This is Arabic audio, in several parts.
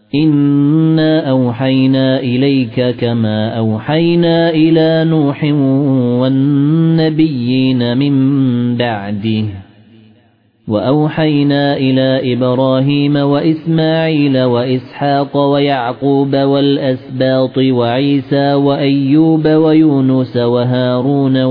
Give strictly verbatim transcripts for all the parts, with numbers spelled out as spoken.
إنا أوحينا إليك كما أوحينا إلى نوح والنبيين من بعده وأوحينا إلى إبراهيم وإسماعيل وإسحاق ويعقوب والأسباط وعيسى وأيوب ويونس وهارون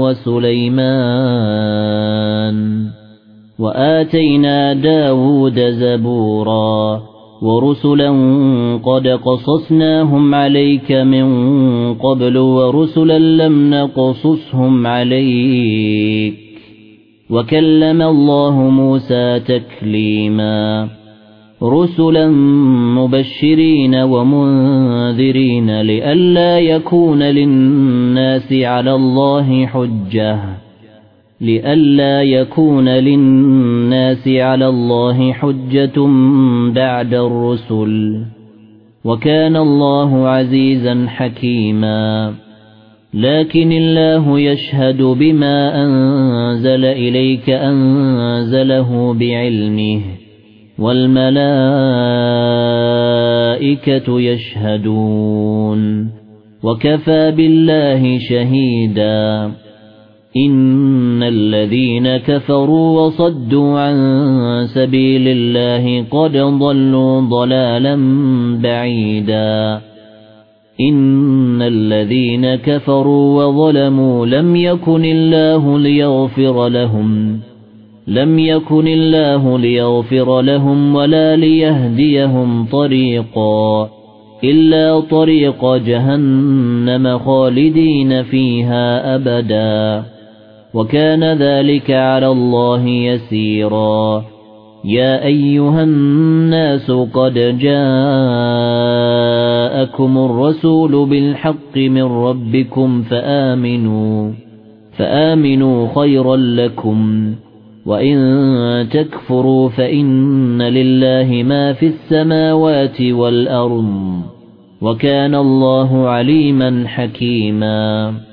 وسليمان وآتينا داود زبورا ورسلا قد قصصناهم عليك من قبل ورسلا لم نقصصهم عليك وكلم الله موسى تكليما رسلا مبشرين ومنذرين لئلا يكون للناس على الله حجة لئلا يكون للناس على الله حجة بعد الرسل وكان الله عزيزا حكيما لكن الله يشهد بما أنزل إليك أنزله بعلمه والملائكة يشهدون وكفى بالله شهيدا إن الذين كفروا وصدوا عن سبيل الله قد ضلوا ضلالا بعيدا إن الذين كفروا وظلموا لم يكن الله ليغفر لهم لم يكن الله ليغفر لهم ولا ليهديهم طريقا إلا طريق جهنم خالدين فيها أبدا وكان ذلك على الله يسيرا يا أيها الناس قد جاءكم الرسول بالحق من ربكم فآمنوا فآمنوا خيرا لكم وإن تكفروا فإن لله ما في السماوات والأرض وكان الله عليما حكيما